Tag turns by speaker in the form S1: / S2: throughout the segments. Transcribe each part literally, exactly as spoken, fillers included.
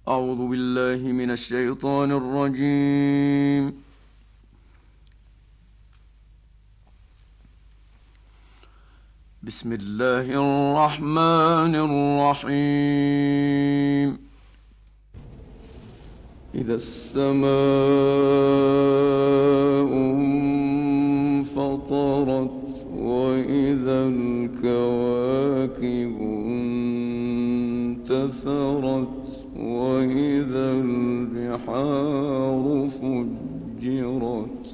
S1: أعوذ بالله من الشيطان الرجيم. بسم الله الرحمن الرحيم. إذا السماء انفطرت وإذا الكواكب انتثرت وإذا البحار فجرت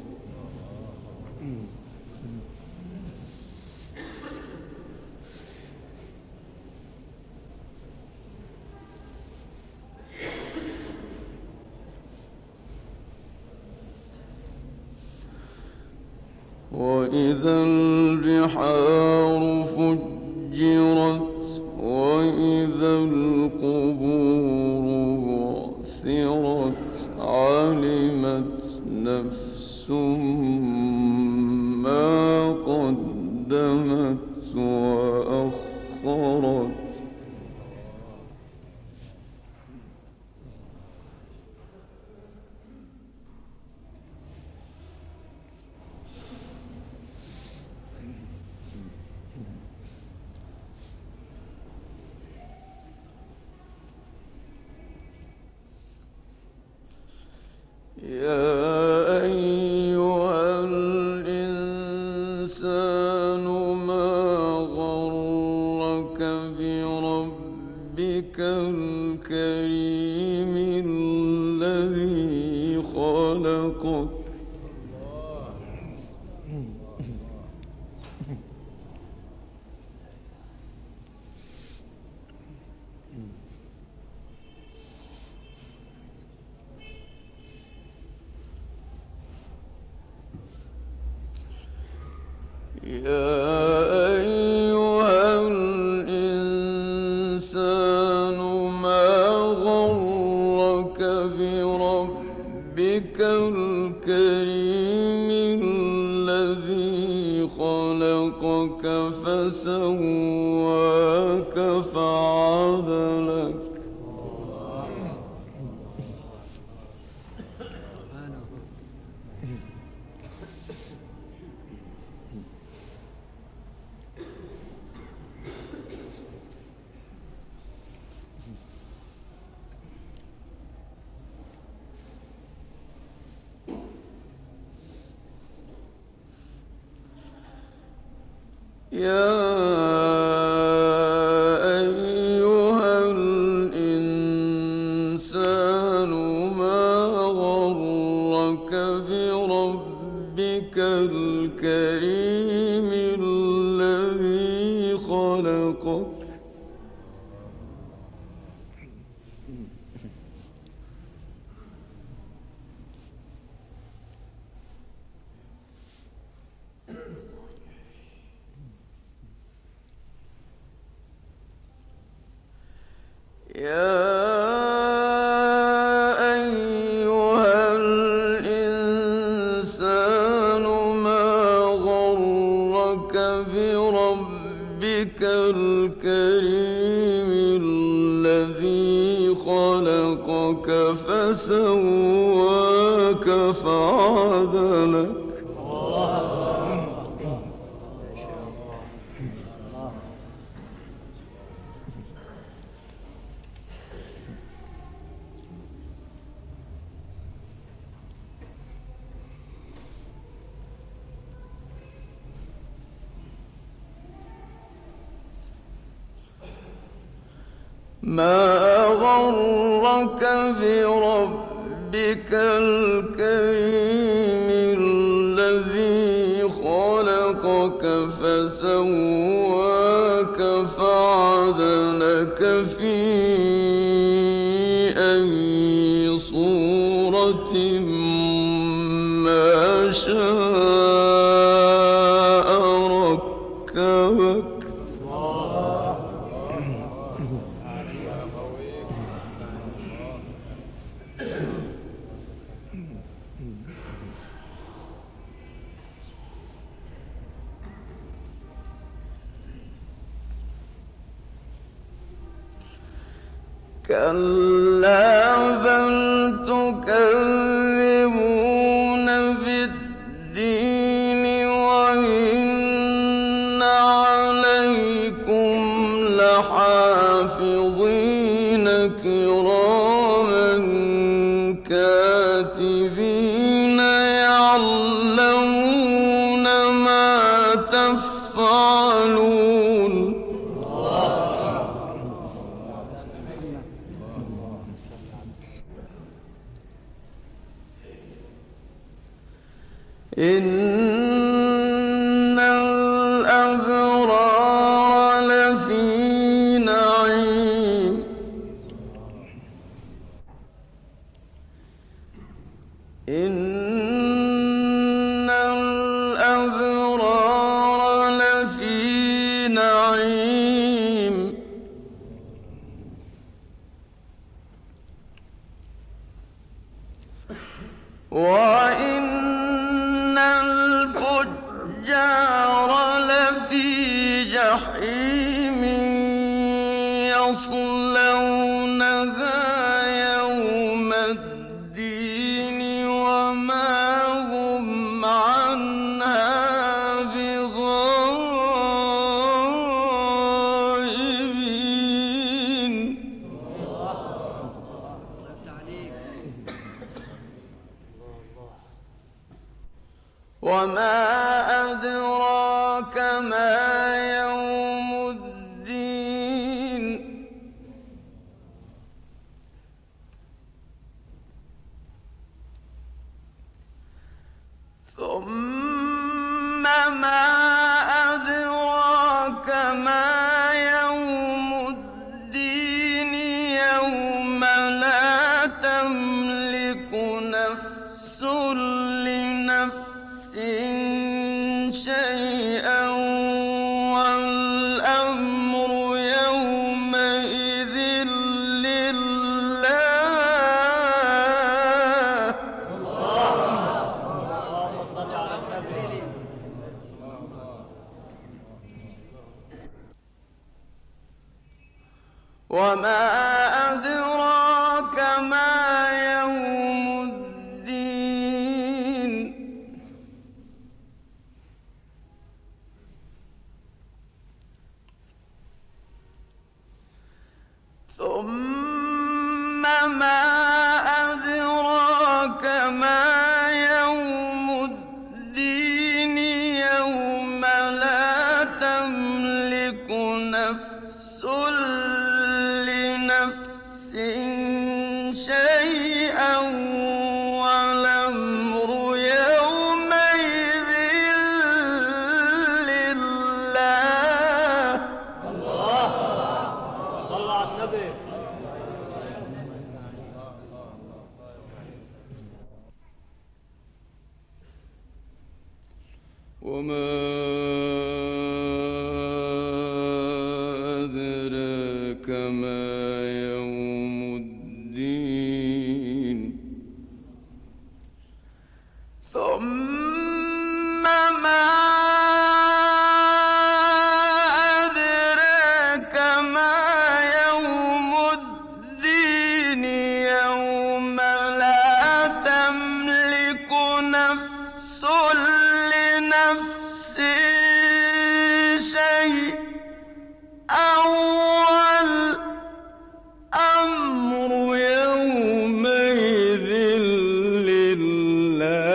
S1: وإذا البحار فجرت وإذا القبور بعثرت علمت نفس ما قدمت وأخرت يا أيها الإنسان ما غرك بربك الكريم الذي خلقك يا أيها الإنسان ما غرك بربك الكريم الذي خلقك فسواك فعدلك يا أيها الإنسان ما غرك بربك الكريم الذي خلقك يا أيها الإنسان ما غرك بربك الكريم الذي خلقك فسواك فعدلك ما غرك بربك الكريم الذي خلقك فسواك فعدلك في أي صورة ما شاء ركبك كلا حافظين كراما كاتبين يعلمون ما تفعلون إن الأبرار لفي نعيم إن الأبرار لفي نعيم وإن الفجار لفي جحيم يصلونها يوم الدين وما هم عنها بغائبين وما أدراك ما يوم الدين ثم ما أدراك ما يوم الدين يوم لا تملك نفس لنفس شيئا والأمر يومئذ لله وما أدراك ما يوم الدين ثم ما أدراك ما يوم الدين يوم لا تملك نفس لنفس شيئا والأمر يومئذ لله
S2: صلى على النبي.
S1: وما أدراك ما يوم الدين ثم ما أدراك ما يوم الدين يوم لا تملك نفس لنفس شيئا والأمر يومئذ لله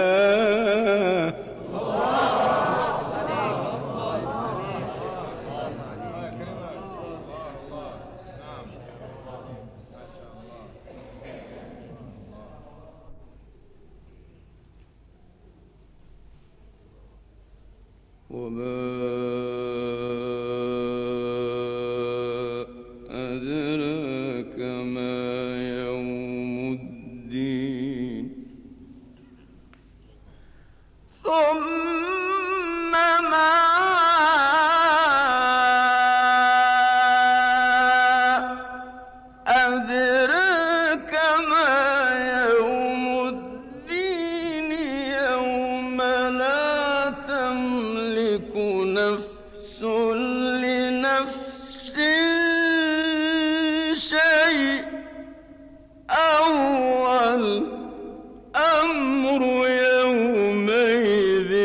S1: وما أدراك ما يوم الدين ثم ما أدراك ما يوم الدين يوم لا تملك نفس لنفس شيئا والأمر يومئذ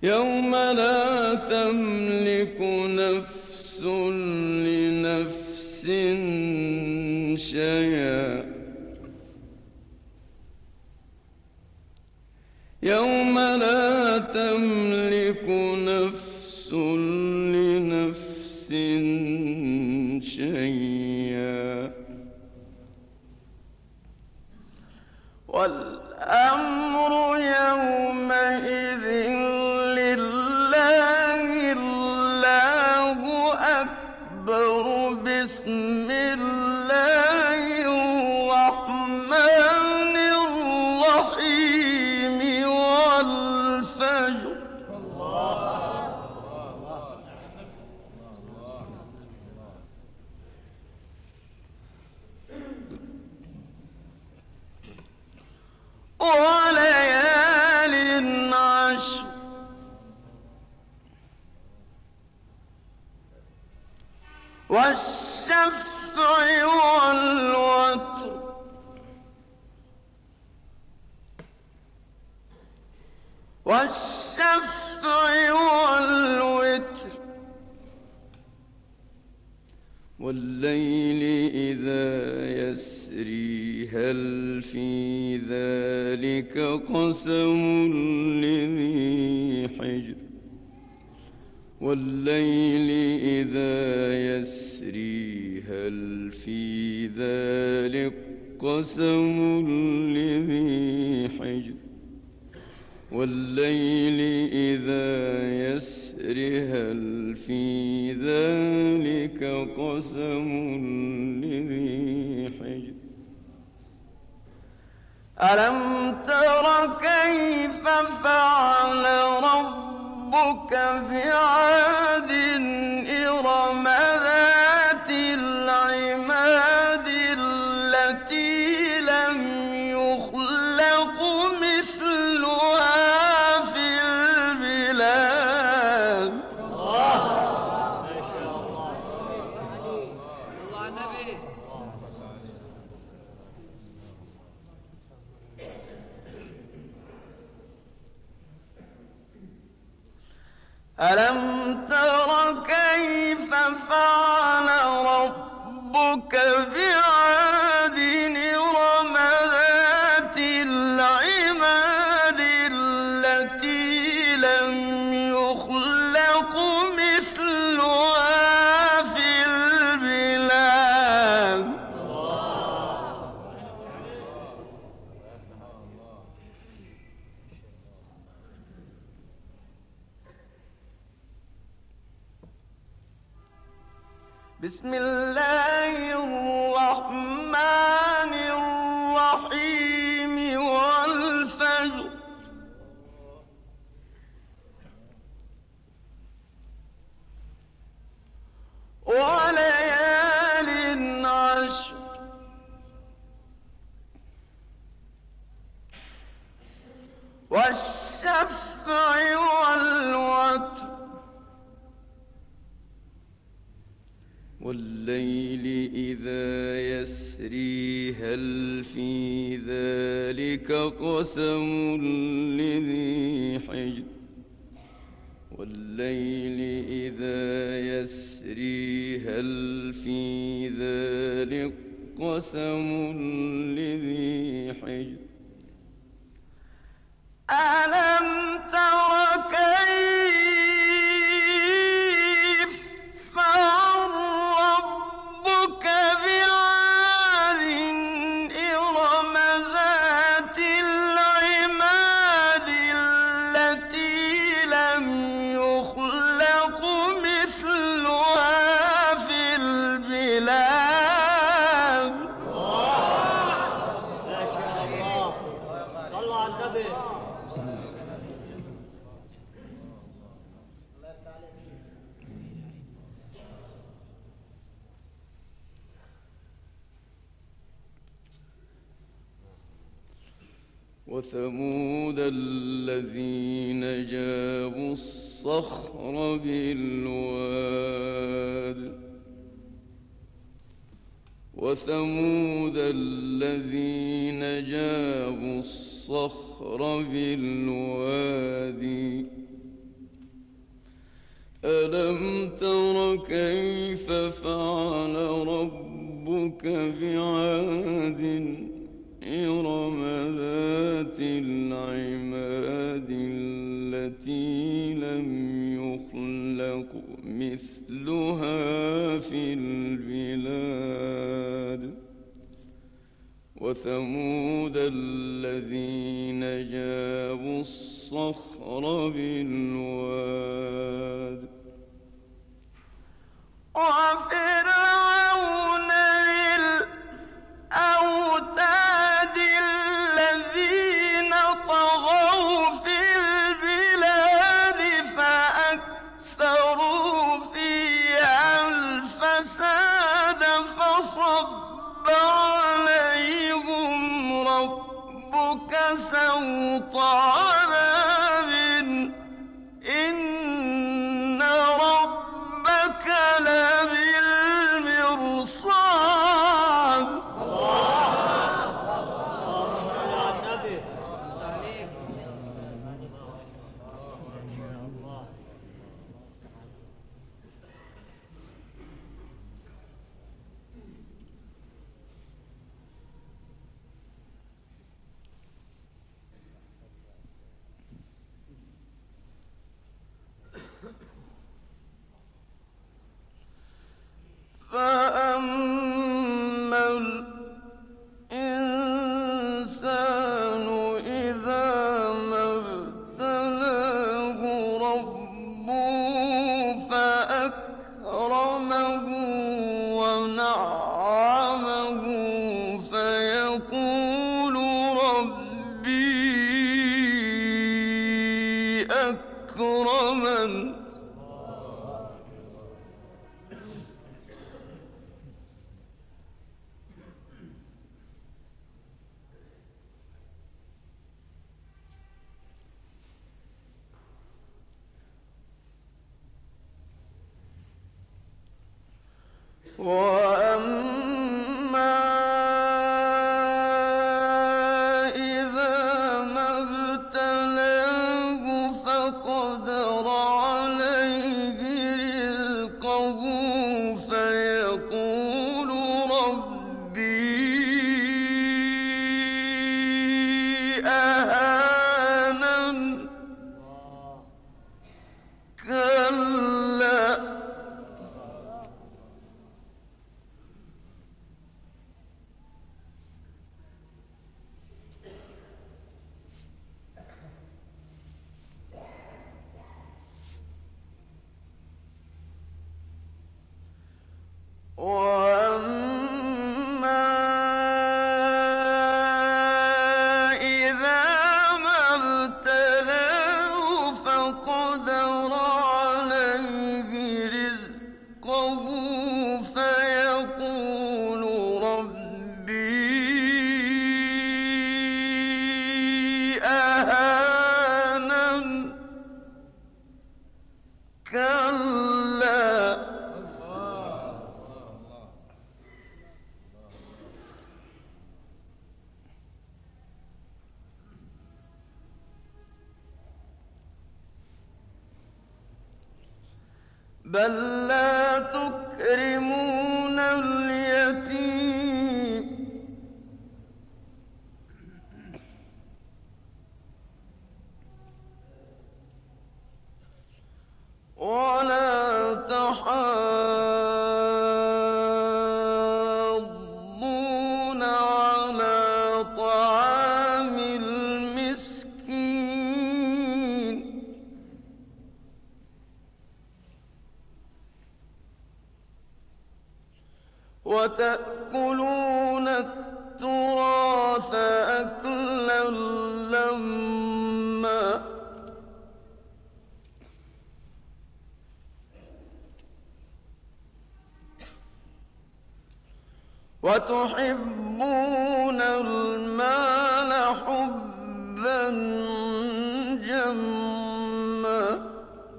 S1: يوم لا تملك نفس لنفس شيئا يوم لا تملك نفس لنفس شيئا والأمر يومئذ لله الله أكبر بسم الله الرحمن الرحيم والفجر وليال عشر والشفع والوتر والشفع والوتر والليل إذا يسري هل في ذلك قسم لذي حجر والليل إذا يسري هل في ذلك قسم لذي حجر والليل إذا يسري هل في ذلك قسم لذي حجر ألم تر كيف فعل ربك بعاد إرم ذات العماد التي لم يخلق مثلها في البلاد الله ما شاء الله الله على النبي ألم تر كيف فعل ربك بعاد إرم ذات العماد التي لم يخلق مثلها في البلاد بسم الله الرحمن الرحيم والفجر وليال عشر والشفع والوتر والليل إذا يسري هل في ذلك قسم لذي حجر والليل إذا يسري هل في ذلك قسم لذي حجر ألم تر كيف فعل ربك بعاد إرم ذات العماد التي لم يخلق مثلها في البلاد ما شاء الله صلوا على النبي وثمود الذين جابوا الصخر بالواد وثمود الذين جابوا الصخر بالوادي ألم تر كيف فعل ربك بعاد إرم ذات العماد التي لم يخلق مثلها في البلاد وثمود الذين جابوا الصخر بالواد
S2: وفرعون بالأوتاد الذين طغوا في البلاد فأكثروا فيها الفساد فصب عليهم ربك سوط عذاب إن ربك لبالمرصاد. فأما الإنسان إذا ما ابتلاه ربه فأكرمه ونعمه فيقول ربي أكرمن وأما إذا ما ابتلاه فقدر عليه رزقه فيقول ربي أهانن كلا وأما إذا ما ابتلاه فقدر عليه رزقه فيقول ربي أهانن كلا بل لا تكرمون اليتيم ولا تحاضون على طعام المسكين وتأكلون التراث أكلا لما وتحبون المال حبا جما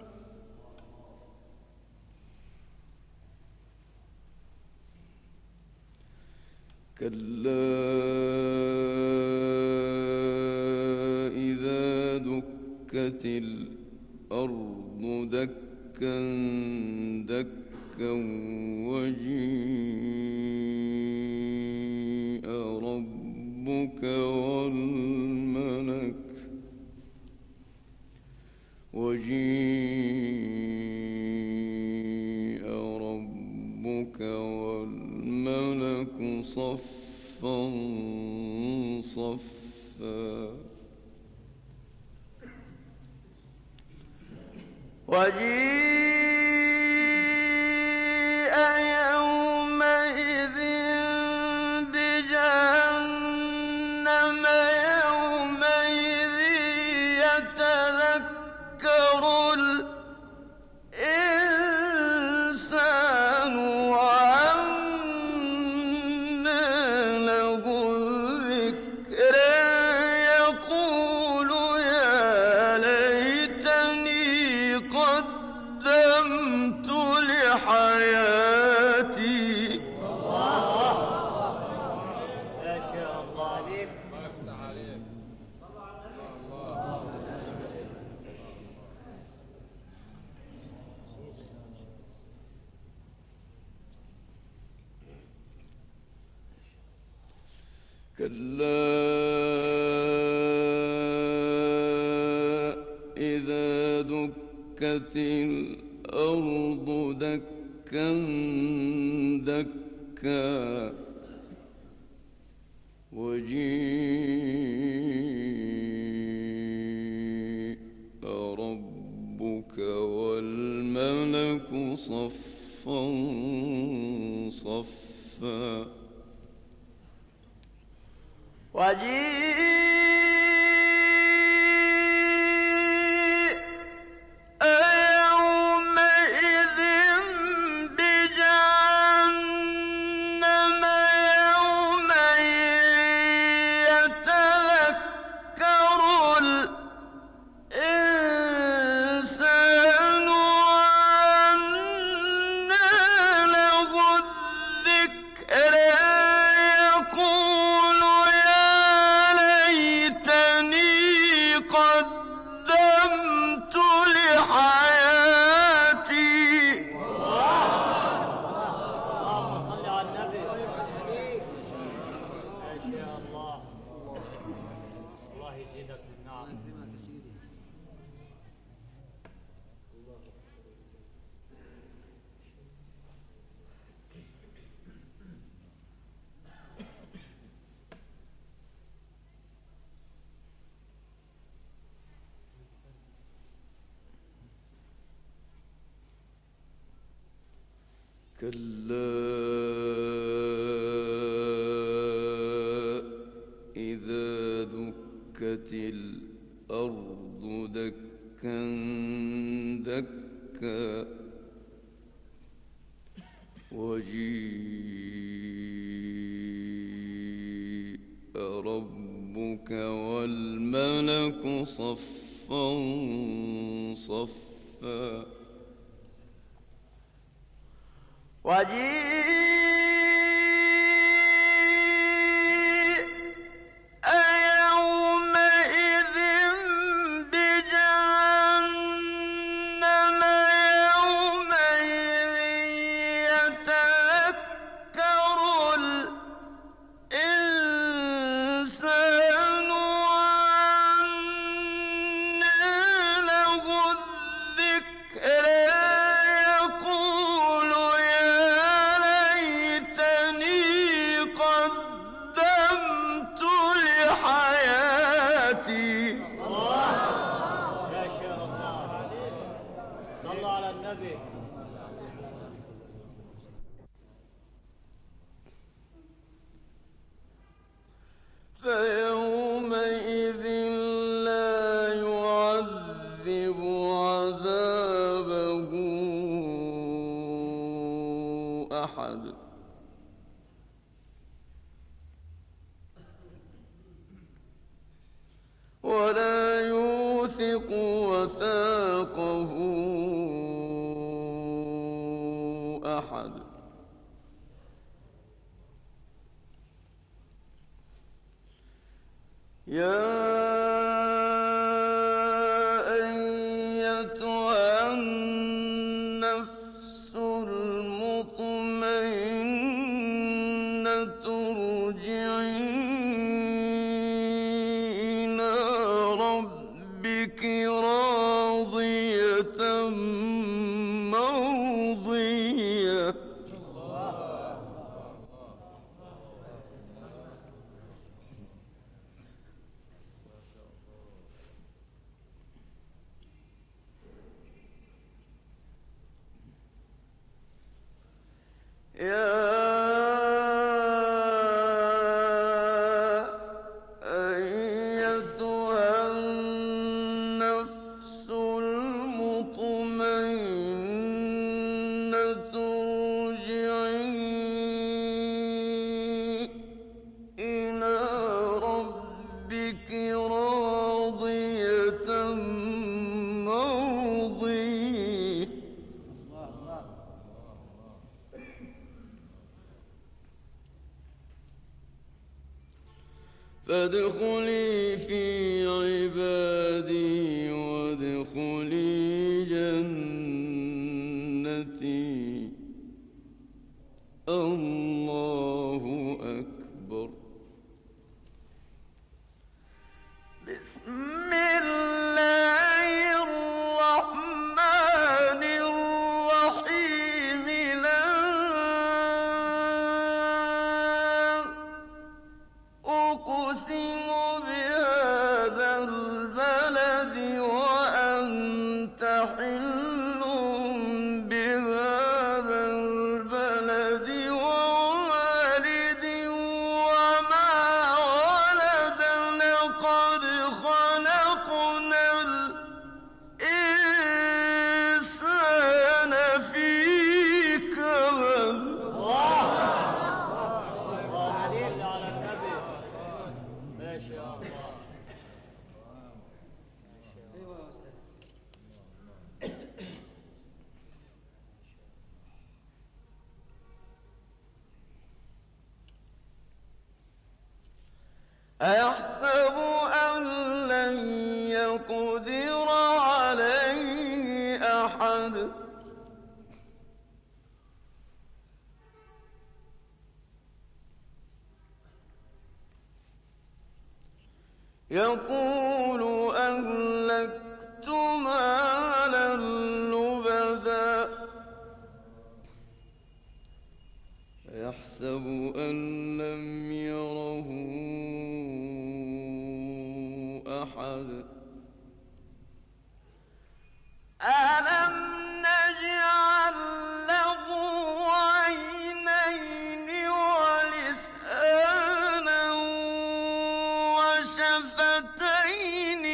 S1: كلا إذا دكت الأرض دكا دكا دكا وجيء ربك والملك وجيء ربك والملك صفا صفا
S2: وجيء يومئذ بجهنم يومئذ يتذكر الإنسان وأنى له الذكر يقول يا ليتني قدمت لحياتي.
S3: ما شاء الله عليك.
S1: كلا إذا دكت الأرض دكا دكا وجيء ربك والملك صفا صفا
S2: وجيء يومئذ بجهنم يومئذ يتذكر الإنسان وأنى له الذكر يقول قدمت لحياتي.
S3: اللهم صل على النبي. ما شاء الله. الله يزيدك من نعم.
S1: كلا إذا دكت الأرض دكا دكا وجيء ربك والملك صفا صفا
S2: وجيء يومئذ بجهنم يومئذ يتذكر الإنسان وأنى له الذكر يقول قدمت لحياتي.
S3: ما شاء الله. صلوا على النبي.
S2: فيومئذ لا يعذب عذابه أحد ولا يوثق وثاقه أحد. يا أيتها
S1: فادخلي في عبادي وادخلي جنتي. الله أكبر.
S2: بسم الله الرحمن الرحيم. لا أقسم بهذا البلد وأنت حل بهذا البلد ووالد وما ولد. لقد خلقنا الإنسان في كبد. أيحسب أن لن يقدر عليه أحد. يقول أهلكت مالا لبدا.
S1: يحسب أن لم يره أحد.
S2: ألم نجعل له عينين ولسانا وشفتين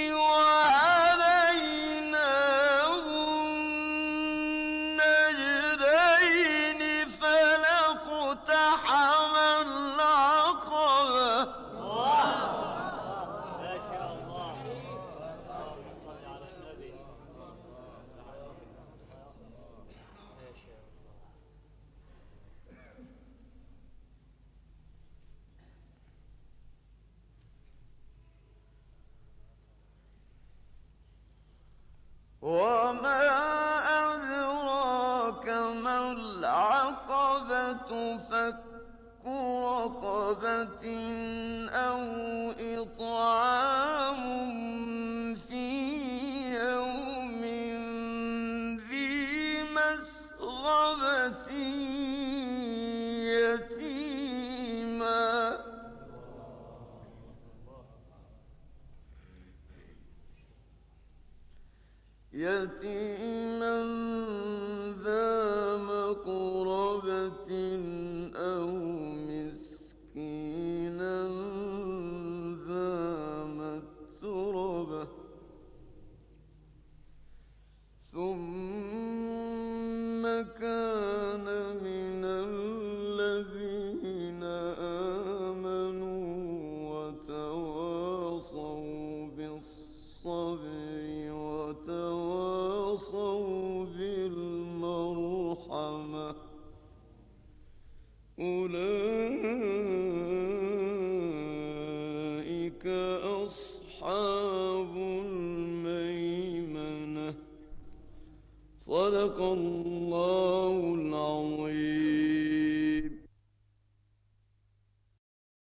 S2: وهديناه النجدين. فلاقتحم العقبة.
S3: ما شاء الله. اللهم صل على النبي. ما شاء الله.
S2: وما أدراك ما العقبة. فك رقبة أو إطعام في يوم ذي مسغبة يتيما يتيما ذا مقربة أو مسكينا ذا متربة. ثم كان من الذين آمنوا وتواصوا بالصبر وتواصوا بالمرحمة. أولئك أصحاب الميمنة. صدق الله